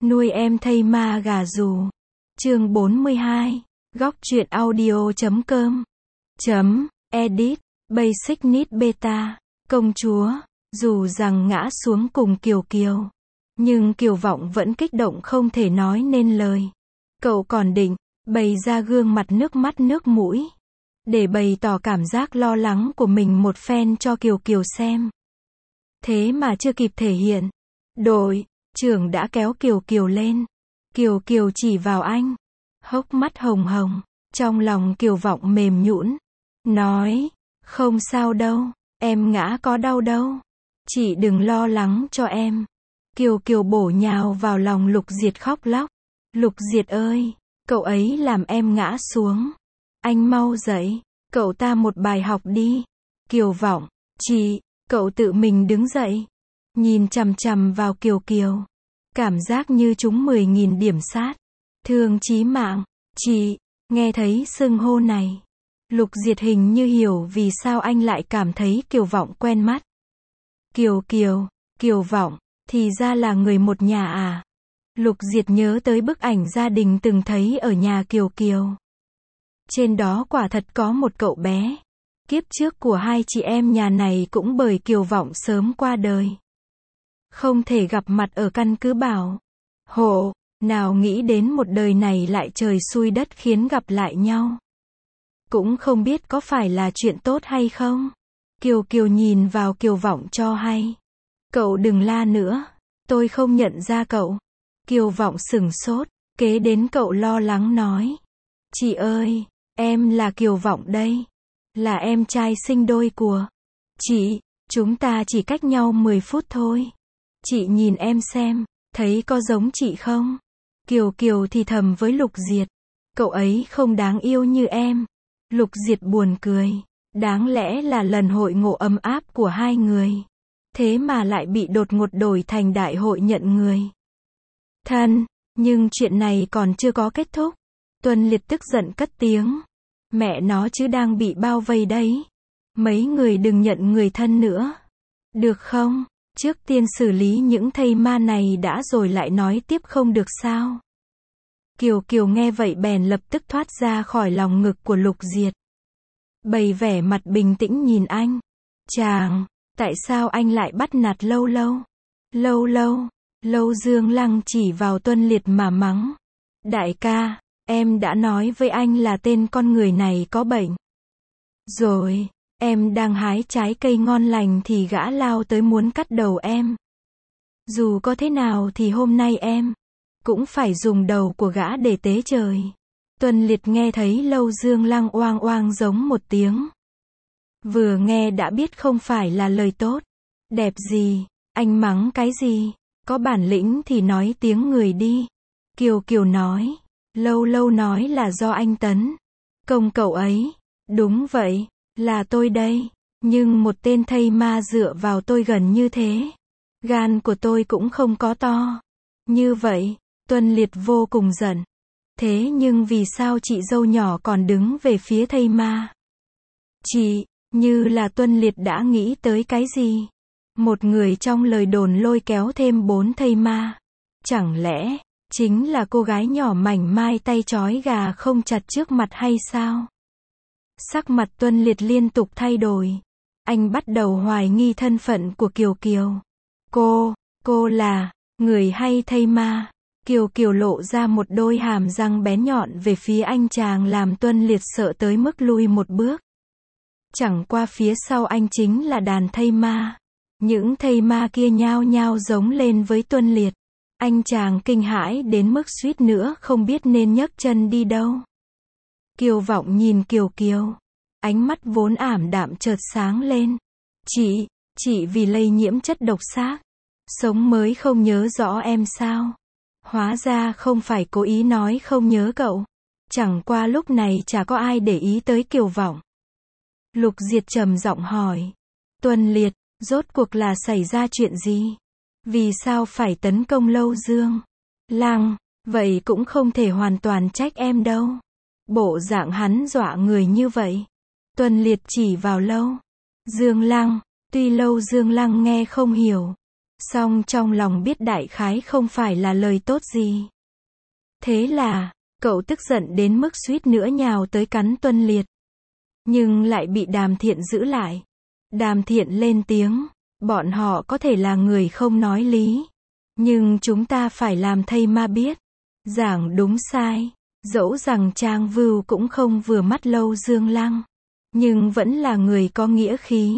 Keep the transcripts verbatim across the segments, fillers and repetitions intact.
Nuôi em thây ma gà rù. Chương bốn mươi hai. Góc truyện audio chấm com. Chấm, edit, basic need beta. Công chúa, dù rằng ngã xuống cùng Kiều Kiều. Nhưng Kiều Vọng vẫn kích động không thể nói nên lời. Cậu còn định, bày ra gương mặt nước mắt nước mũi. Để bày tỏ cảm giác lo lắng của mình một phen cho Kiều Kiều xem. Thế mà chưa kịp thể hiện. Đội trưởng đã kéo Kiều Kiều lên. Kiều Kiều chỉ vào anh. Hốc mắt hồng hồng. Trong lòng Kiều Vọng mềm nhũn. Nói, không sao đâu, em ngã có đau đâu. Chị đừng lo lắng cho em. Kiều Kiều bổ nhào vào lòng Lục Diệt khóc lóc. Lục Diệt ơi, cậu ấy làm em ngã xuống. Anh mau dậy, cậu ta một bài học đi. Kiều Vọng, chị, cậu tự mình đứng dậy. Nhìn chằm chằm vào Kiều Kiều. Cảm giác như trúng mười nghìn điểm sát. Thương chí mạng, chị, nghe thấy xưng hô này. Lục Diệt hình như hiểu vì sao anh lại cảm thấy Kiều Vọng quen mắt. Kiều Kiều, Kiều Vọng, thì ra là người một nhà à. Lục Diệt nhớ tới bức ảnh gia đình từng thấy ở nhà Kiều Kiều. Trên đó quả thật có một cậu bé. Kiếp trước của hai chị em nhà này cũng bởi Kiều Vọng sớm qua đời. Không thể gặp mặt ở căn cứ Bảo Hộ, nào nghĩ đến một đời này lại trời xui đất khiến gặp lại nhau. Cũng không biết có phải là chuyện tốt hay không. Kiều Kiều nhìn vào Kiều Vọng cho hay. Cậu đừng la nữa, tôi không nhận ra cậu. Kiều Vọng sửng sốt, kế đến cậu lo lắng nói. Chị ơi, em là Kiều Vọng đây. Là em trai sinh đôi của chị, chúng ta chỉ cách nhau mười phút thôi. Chị nhìn em xem, thấy có giống chị không? Kiều Kiều thì thầm với Lục Diệt. Cậu ấy không đáng yêu như em. Lục Diệt buồn cười. Đáng lẽ là lần hội ngộ ấm áp của hai người. Thế mà lại bị đột ngột đổi thành đại hội nhận người thân. Nhưng chuyện này còn chưa có kết thúc. Tuân Liệt tức giận cất tiếng. Mẹ nó chứ đang bị bao vây đấy. Mấy người đừng nhận người thân nữa. Được không? Trước tiên xử lý những thây ma này đã rồi lại nói tiếp không được sao? Kiều Kiều nghe vậy bèn lập tức thoát ra khỏi lòng ngực của Lục Diệt. Bày vẻ mặt bình tĩnh nhìn anh. Chàng, tại sao anh lại bắt nạt Lâu Lâu? Lâu Lâu, Lâu Dương Lăng chỉ vào Tuân Liệt mà mắng. Đại ca, em đã nói với anh là tên con người này có bệnh. Rồi, em đang hái trái cây ngon lành thì gã lao tới muốn cắt đầu em. Dù có thế nào thì hôm nay em cũng phải dùng đầu của gã để tế trời. Tuân Liệt nghe thấy Lâu Dương Lăng oang oang giống một tiếng. Vừa nghe đã biết không phải là lời tốt. Đẹp gì, anh mắng cái gì? Có bản lĩnh thì nói tiếng người đi. Kiều Kiều nói. Lâu Lâu nói là do anh tấn công cậu ấy. Đúng vậy, là tôi đây. Nhưng một tên thây ma dựa vào tôi gần như thế. Gan của tôi cũng không có to như vậy. Tuân Liệt vô cùng giận. Thế nhưng vì sao chị dâu nhỏ còn đứng về phía thây ma? Chị, như là Tuân Liệt đã nghĩ tới cái gì? Một người trong lời đồn lôi kéo thêm bốn thây ma. Chẳng lẽ, chính là cô gái nhỏ mảnh mai tay trói gà không chặt trước mặt hay sao? Sắc mặt Tuân Liệt liên tục thay đổi. Anh bắt đầu hoài nghi thân phận của Kiều Kiều. Cô, cô là người hay thây ma? Kiều Kiều lộ ra một đôi hàm răng bén nhọn về phía anh chàng làm Tuân Liệt sợ tới mức lui một bước. Chẳng qua phía sau anh chính là đàn thây ma. Những thây ma kia nhao nhao giống lên với Tuân Liệt. Anh chàng kinh hãi đến mức suýt nữa không biết nên nhấc chân đi đâu. Kiều Vọng nhìn Kiều Kiều. Ánh mắt vốn ảm đạm chợt sáng lên. Chị, chị vì lây nhiễm chất độc xác. Sống mới không nhớ rõ em sao? Hóa ra không phải cố ý nói không nhớ cậu. Chẳng qua lúc này chả có ai để ý tới Kiều Vọng. Lục Diệt trầm giọng hỏi. Tuân Liệt, rốt cuộc là xảy ra chuyện gì? Vì sao phải tấn công Lâu Dương Lăng? Vậy cũng không thể hoàn toàn trách em đâu. Bộ dạng hắn dọa người như vậy. Tuân Liệt chỉ vào Lâu Dương Lăng. Tuy Lâu Dương Lăng nghe không hiểu. Song trong lòng biết đại khái không phải là lời tốt gì. Thế là, cậu tức giận đến mức suýt nữa nhào tới cắn Tuân Liệt. Nhưng lại bị Đàm Thiện giữ lại. Đàm Thiện lên tiếng, bọn họ có thể là người không nói lý. Nhưng chúng ta phải làm thây ma biết. Giảng đúng sai. Dẫu rằng Trang Vưu cũng không vừa mắt Lâu Dương Lăng. Nhưng vẫn là người có nghĩa khí.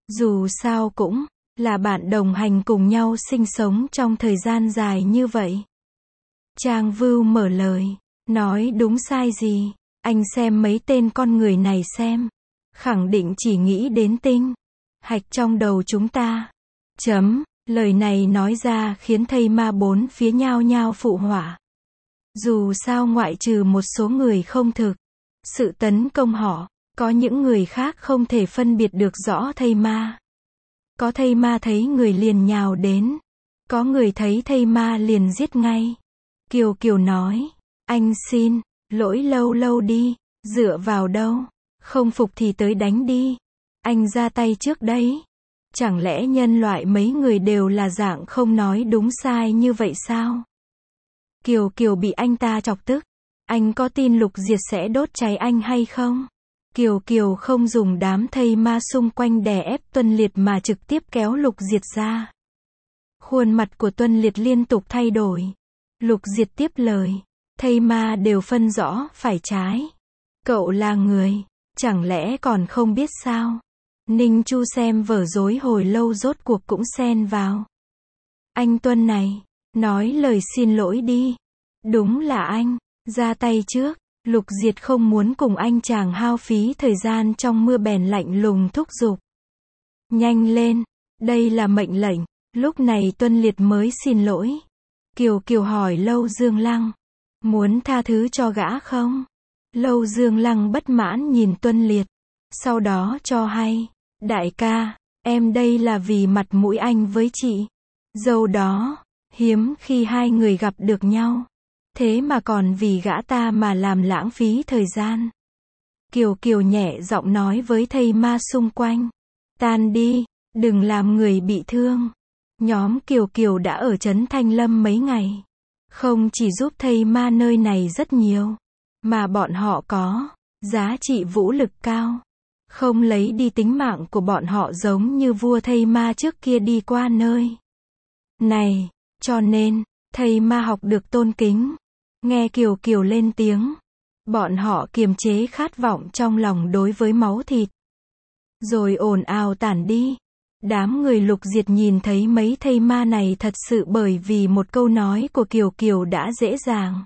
Dù sao cũng là bạn đồng hành cùng nhau sinh sống trong thời gian dài như vậy. Trang Vưu mở lời, nói đúng sai gì, anh xem mấy tên con người này xem. Khẳng định chỉ nghĩ đến tinh hạch trong đầu chúng ta. Chấm, lời này nói ra khiến thây ma bốn phía nhao nhao phụ họa. Dù sao ngoại trừ một số người không thực sự tấn công họ, có những người khác không thể phân biệt được rõ thây ma. Có thây ma thấy người liền nhào đến. Có người thấy thây ma liền giết ngay. Kiều Kiều nói, anh xin lỗi Lâu Lâu đi, dựa vào đâu, không phục thì tới đánh đi. Anh ra tay trước đấy. Chẳng lẽ nhân loại mấy người đều là dạng không nói đúng sai như vậy sao? Kiều Kiều bị anh ta chọc tức. Anh có tin Lục Diệt sẽ đốt cháy anh hay không? Kiều Kiều không dùng đám thây ma xung quanh đè ép Tuân Liệt mà trực tiếp kéo Lục Diệt ra. Khuôn mặt của Tuân Liệt liên tục thay đổi. Lục Diệt tiếp lời, thây ma đều phân rõ phải trái. Cậu là người, chẳng lẽ còn không biết sao? Ninh Chu xem vở dối hồi lâu rốt cuộc cũng xen vào. Anh Tuân này, nói lời xin lỗi đi. Đúng là anh, ra tay trước. Lục Diệt không muốn cùng anh chàng hao phí thời gian trong mưa bèn lạnh lùng thúc giục. Nhanh lên, đây là mệnh lệnh. Lúc này Tuân Liệt mới xin lỗi. Kiều Kiều hỏi Lâu Dương Lăng, muốn tha thứ cho gã không? Lâu Dương Lăng bất mãn nhìn Tuân Liệt, sau đó cho hay, đại ca, em đây là vì mặt mũi anh với chị dâu đó, hiếm khi hai người gặp được nhau. Thế mà còn vì gã ta mà làm lãng phí thời gian. Kiều Kiều nhẹ giọng nói với thây ma xung quanh. Tan đi, đừng làm người bị thương. Nhóm Kiều Kiều đã ở trấn Thanh Lâm mấy ngày. Không chỉ giúp thây ma nơi này rất nhiều, mà bọn họ có giá trị vũ lực cao. Không lấy đi tính mạng của bọn họ giống như vua thây ma trước kia đi qua nơi này. Cho nên, thây ma học được tôn kính. Nghe Kiều Kiều lên tiếng, bọn họ kiềm chế khát vọng trong lòng đối với máu thịt. Rồi ồn ào tản đi. Đám người Lục Diệt nhìn thấy mấy thây ma này thật sự bởi vì một câu nói của Kiều Kiều đã dễ dàng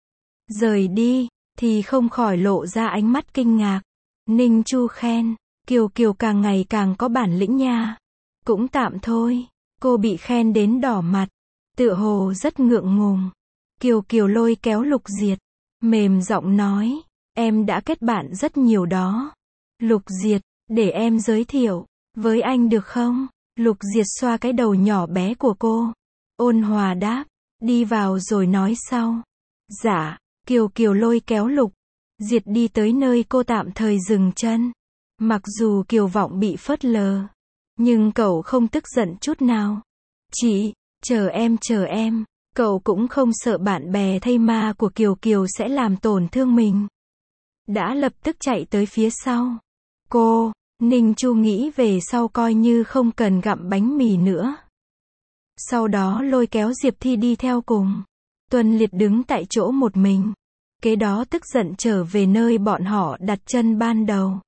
rời đi, thì không khỏi lộ ra ánh mắt kinh ngạc. Ninh Chu khen, Kiều Kiều càng ngày càng có bản lĩnh nha. Cũng tạm thôi, cô bị khen đến đỏ mặt, tựa hồ rất ngượng ngùng. Kiều Kiều lôi kéo Lục Diệt, mềm giọng nói, em đã kết bạn rất nhiều đó. Lục Diệt, để em giới thiệu với anh được không? Lục Diệt xoa cái đầu nhỏ bé của cô, ôn hòa đáp, đi vào rồi nói sau. Dạ, Kiều Kiều lôi kéo Lục Diệt đi tới nơi cô tạm thời dừng chân. Mặc dù Kiều Vọng bị phớt lờ, nhưng cậu không tức giận chút nào. Chị, chờ em chờ em. Cậu cũng không sợ bạn bè thây ma của Kiều Kiều sẽ làm tổn thương mình. Đã lập tức chạy tới phía sau. Cô, Ninh Chu nghĩ về sau coi như không cần gặm bánh mì nữa. Sau đó lôi kéo Diệp Thi đi theo cùng. Tuân Liệt đứng tại chỗ một mình. Kế đó tức giận trở về nơi bọn họ đặt chân ban đầu.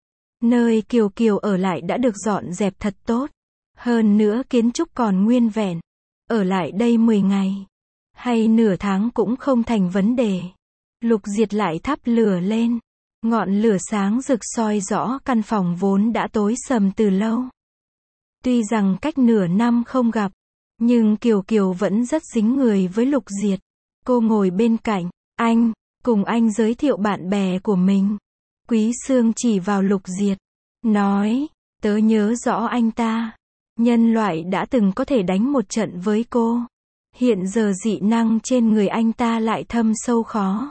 Nơi Kiều Kiều ở lại đã được dọn dẹp thật tốt. Hơn nữa kiến trúc còn nguyên vẹn. Ở lại đây mười ngày, hay nửa tháng cũng không thành vấn đề. Lục Diệt lại thắp lửa lên. Ngọn lửa sáng rực soi rõ căn phòng vốn đã tối sầm từ lâu. Tuy rằng cách nửa năm không gặp, nhưng Kiều Kiều vẫn rất dính người với Lục Diệt. Cô ngồi bên cạnh, anh, cùng anh giới thiệu bạn bè của mình. Quý Sương chỉ vào Lục Diệt, nói, tớ nhớ rõ anh ta. Nhân loại đã từng có thể đánh một trận với cô. Hiện giờ dị năng trên người anh ta lại thâm sâu khó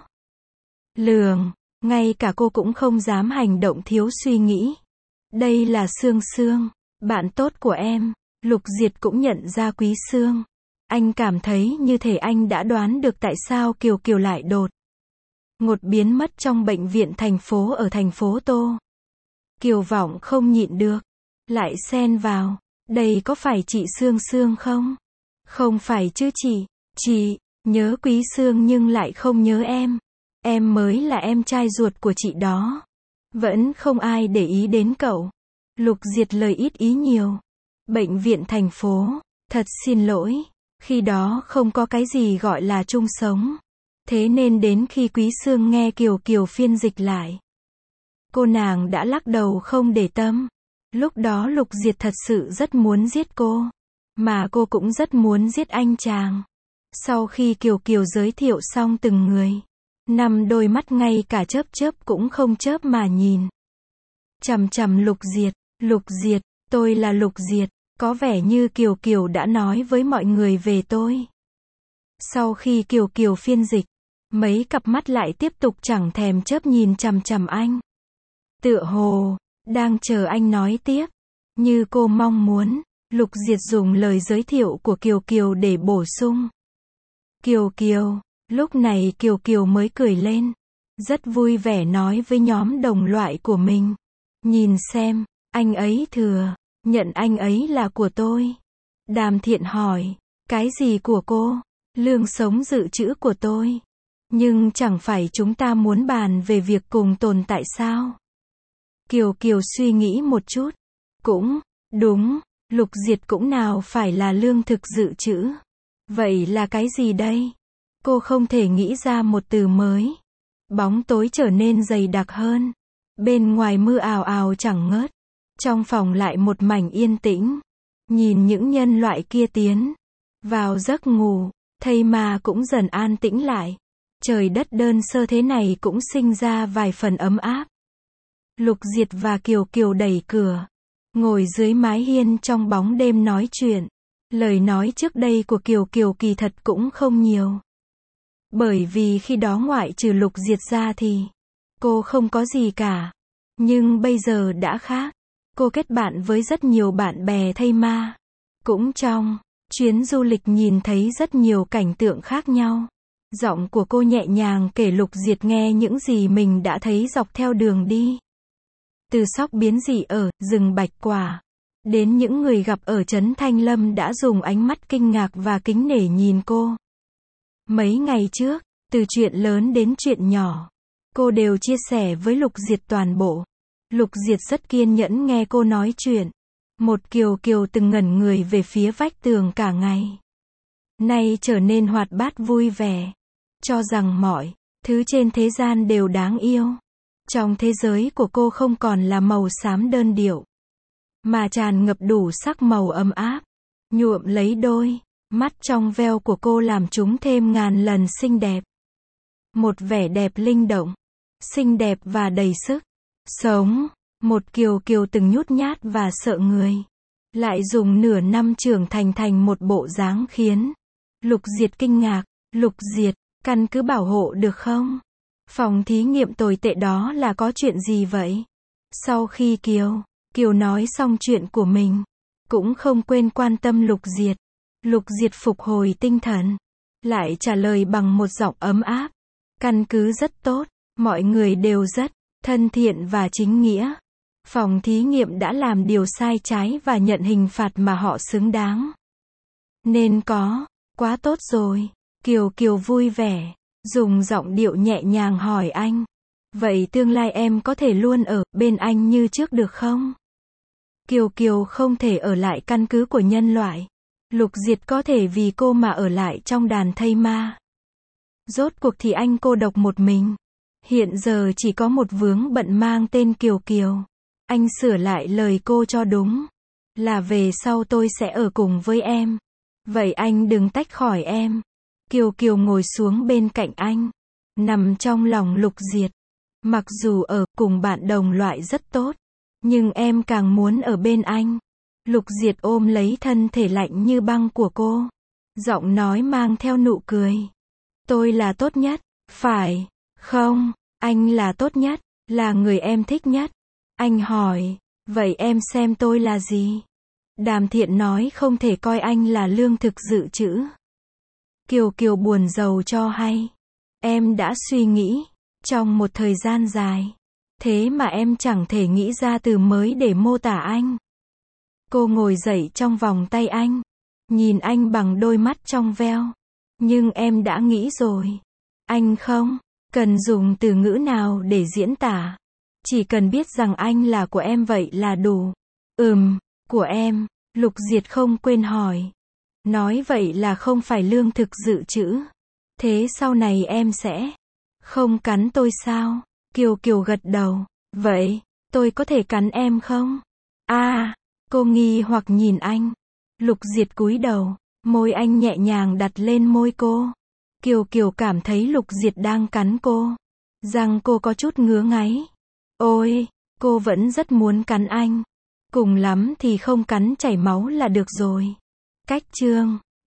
lường. Ngay cả cô cũng không dám hành động thiếu suy nghĩ. Đây là Sương Sương, bạn tốt của em. Lục Diệt cũng nhận ra Quý Sương. Anh cảm thấy như thể anh đã đoán được tại sao Kiều Kiều lại đột ngột biến mất trong bệnh viện thành phố ở thành phố Tô. Kiều Vọng không nhịn được, lại xen vào, đây có phải chị Sương Sương không? Không phải chứ chị, chị, nhớ Quý Sương nhưng lại không nhớ em. Em mới là em trai ruột của chị đó. Vẫn không ai để ý đến cậu. Lục Diệt lời ít ý nhiều. Bệnh viện thành phố, thật xin lỗi, khi đó không có cái gì gọi là chung sống. Thế nên đến khi Quý Sương nghe Kiều Kiều phiên dịch lại, cô nàng đã lắc đầu không để tâm. Lúc đó Lục Diệt thật sự rất muốn giết cô. Mà cô cũng rất muốn giết anh chàng. Sau khi Kiều Kiều giới thiệu xong từng người, năm đôi mắt ngay cả chớp chớp cũng không chớp mà nhìn chằm chằm Lục Diệt. Lục Diệt, tôi là Lục Diệt, có vẻ như Kiều Kiều đã nói với mọi người về tôi. Sau khi Kiều Kiều phiên dịch, mấy cặp mắt lại tiếp tục chẳng thèm chớp nhìn chằm chằm anh. Tựa hồ đang chờ anh nói tiếp. Như cô mong muốn, Lục Diệt dùng lời giới thiệu của Kiều Kiều để bổ sung. Kiều Kiều, lúc này Kiều Kiều mới cười lên, rất vui vẻ nói với nhóm đồng loại của mình. Nhìn xem, anh ấy thừa nhận anh ấy là của tôi. Đàm Thiện hỏi, cái gì của cô? Lương sống dự trữ của tôi. Nhưng chẳng phải chúng ta muốn bàn về việc cùng tồn tại sao? Kiều Kiều suy nghĩ một chút. Cũng đúng, Lục Diệt cũng nào phải là lương thực dự trữ. Vậy là cái gì đây? Cô không thể nghĩ ra một từ mới. Bóng tối trở nên dày đặc hơn. Bên ngoài mưa ào ào chẳng ngớt. Trong phòng lại một mảnh yên tĩnh. Nhìn những nhân loại kia tiến vào giấc ngủ, thây ma cũng dần an tĩnh lại. Trời đất đơn sơ thế này cũng sinh ra vài phần ấm áp. Lục Diệt và Kiều Kiều đẩy cửa, ngồi dưới mái hiên trong bóng đêm nói chuyện. Lời nói trước đây của Kiều Kiều kỳ thật cũng không nhiều. Bởi vì khi đó ngoại trừ Lục Diệt ra thì cô không có gì cả. Nhưng bây giờ đã khác. Cô kết bạn với rất nhiều bạn bè thây ma. Cũng trong chuyến du lịch nhìn thấy rất nhiều cảnh tượng khác nhau. Giọng của cô nhẹ nhàng kể Lục Diệt nghe những gì mình đã thấy dọc theo đường đi. Từ sóc biến dị ở rừng Bạch Quả, đến những người gặp ở trấn Thanh Lâm đã dùng ánh mắt kinh ngạc và kính nể nhìn cô. Mấy ngày trước, từ chuyện lớn đến chuyện nhỏ, cô đều chia sẻ với Lục Diệt toàn bộ. Lục Diệt rất kiên nhẫn nghe cô nói chuyện. Một Kiều Kiều từng ngẩn người về phía vách tường cả ngày, nay trở nên hoạt bát vui vẻ, cho rằng mọi thứ trên thế gian đều đáng yêu. Trong thế giới của cô không còn là màu xám đơn điệu, mà tràn ngập đủ sắc màu ấm áp, nhuộm lấy đôi mắt trong veo của cô làm chúng thêm ngàn lần xinh đẹp. Một vẻ đẹp linh động, xinh đẹp và đầy sức sống. Một Kiều Kiều từng nhút nhát và sợ người, lại dùng nửa năm trưởng thành thành một bộ dáng khiến Lục Diệt kinh ngạc. Lục Diệt, căn cứ bảo hộ được không? Phòng thí nghiệm tồi tệ đó là có chuyện gì vậy? Sau khi Kiều Kiều nói xong chuyện của mình, cũng không quên quan tâm Lục Diệt. Lục Diệt phục hồi tinh thần, lại trả lời bằng một giọng ấm áp. Căn cứ rất tốt, mọi người đều rất thân thiện và chính nghĩa. Phòng thí nghiệm đã làm điều sai trái và nhận hình phạt mà họ xứng đáng nên có. Quá tốt rồi. Kiều Kiều vui vẻ, dùng giọng điệu nhẹ nhàng hỏi anh. Vậy tương lai em có thể luôn ở bên anh như trước được không? Kiều Kiều không thể ở lại căn cứ của nhân loại. Lục Diệt có thể vì cô mà ở lại trong đàn thây ma. Rốt cuộc thì anh cô độc một mình. Hiện giờ chỉ có một vướng bận mang tên Kiều Kiều. Anh sửa lại lời cô cho đúng. Là về sau tôi sẽ ở cùng với em. Vậy anh đừng tách khỏi em. Kiều Kiều ngồi xuống bên cạnh anh, nằm trong lòng Lục Diệt. Mặc dù ở cùng bạn đồng loại rất tốt, nhưng em càng muốn ở bên anh. Lục Diệt ôm lấy thân thể lạnh như băng của cô. Giọng nói mang theo nụ cười. Tôi là tốt nhất, phải không? Anh là tốt nhất, là người em thích nhất. Anh hỏi, vậy em xem tôi là gì? Đàm Thiện nói không thể coi anh là lương thực dự trữ. Kiều Kiều buồn rầu cho hay. Em đã suy nghĩ, trong một thời gian dài. Thế mà em chẳng thể nghĩ ra từ mới để mô tả anh. Cô ngồi dậy trong vòng tay anh. Nhìn anh bằng đôi mắt trong veo. Nhưng em đã nghĩ rồi. Anh không cần dùng từ ngữ nào để diễn tả. Chỉ cần biết rằng anh là của em vậy là đủ. Ừm, của em. Lục Diệt không quên hỏi. Nói vậy là không phải lương thực dự trữ. Thế sau này em sẽ không cắn tôi sao? Kiều Kiều gật đầu. Vậy, tôi có thể cắn em không? À, cô nghi hoặc nhìn anh. Lục Diệt cúi đầu, môi anh nhẹ nhàng đặt lên môi cô. Kiều Kiều cảm thấy Lục Diệt đang cắn cô. Răng cô có chút ngứa ngáy. Ôi, cô vẫn rất muốn cắn anh. Cùng lắm thì không cắn chảy máu là được rồi. Cách chương